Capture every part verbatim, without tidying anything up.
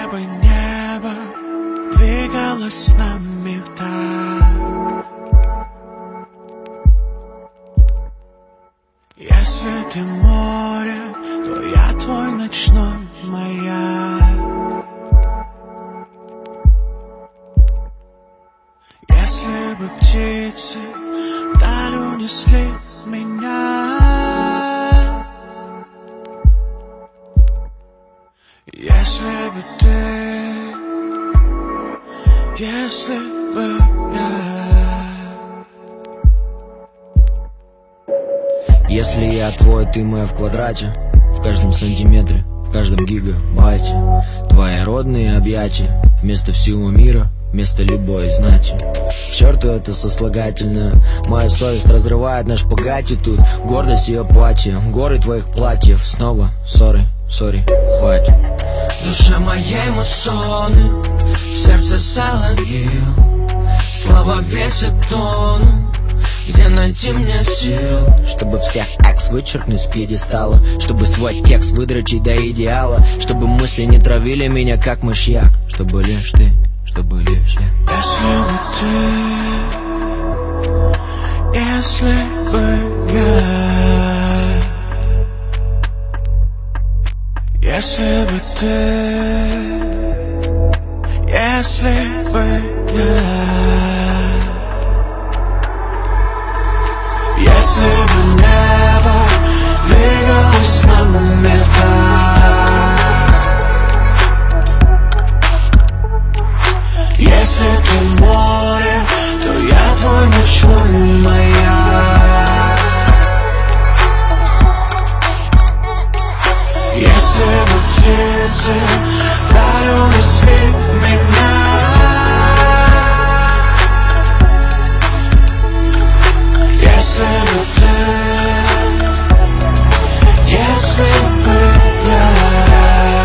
Если бы небо двигалось с нами в такт, если ты море, то я твой ночной маяк. Если бы птицы вдаль унесли меня, если бы ты, если бы я. Если я твой, ты моя в квадрате, в каждом сантиметре, в каждом гигабайте. Твои родные объятия вместо всего мира, вместо любой знати. К черту это сослагательное, моя совесть разрывает на шпагате. Тут гордость и апатия, горы твоих платьев. Снова сори, сори, хватит. Душа моей муссоны, сердце соловьев, слова весят тонну. Где найти мне сил, чтобы всех экс вычеркнуть с пьедестала, чтобы свой текст выдрочить до идеала, чтобы мысли не травили меня как мышьяк, чтобы лишь ты, чтобы лишь я. Если бы ты, если бы я, если бы ты, если бы я. Если бы небо двигалось с нами в такт, если ты море, то я твой ночной маяк. Если бы птицы вдаль унесли меня, если бы ты, если бы я.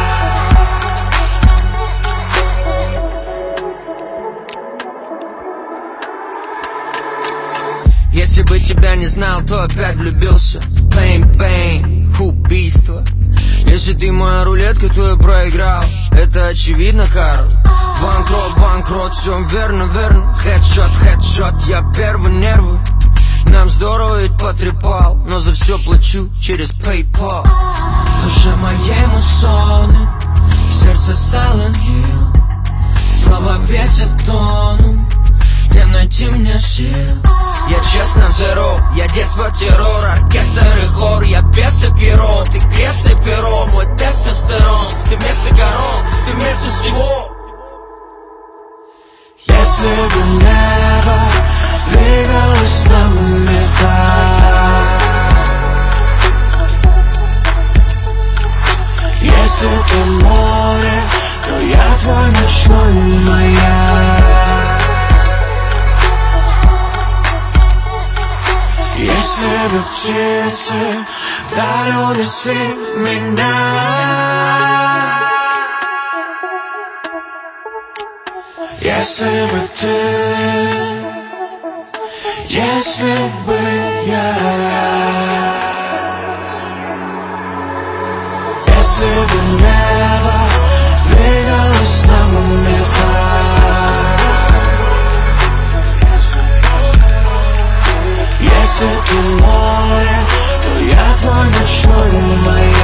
Если бы тебя не знал, то опять влюбился. Pain, pain, убийство. Если ты моя рулетка, то я проиграл. Это очевидно, Карл. Банкрот, банкрот, все верно, верно. Хедшот, хедшот, я первый нервы. Нам здорово ведь потрепал, но за все плачу через PayPal. Душа моей муссоны, сердце соловьев, слова весят тонну. Где найти мне сил? Я честно zero, я детство террор, оркестр и хор. Я без и перо, ты крест и перо, мой тестостерон. Ты вместо горон, ты вместо всего. Если бы небо двигалось с нами в такт, если ты море, то я твой ночной маяк. Если бы птицы вдаль унесли меня, если бы ты, если бы я, если бы небо двигалось с нами в такт, если ты море, то я твой ночной маяк.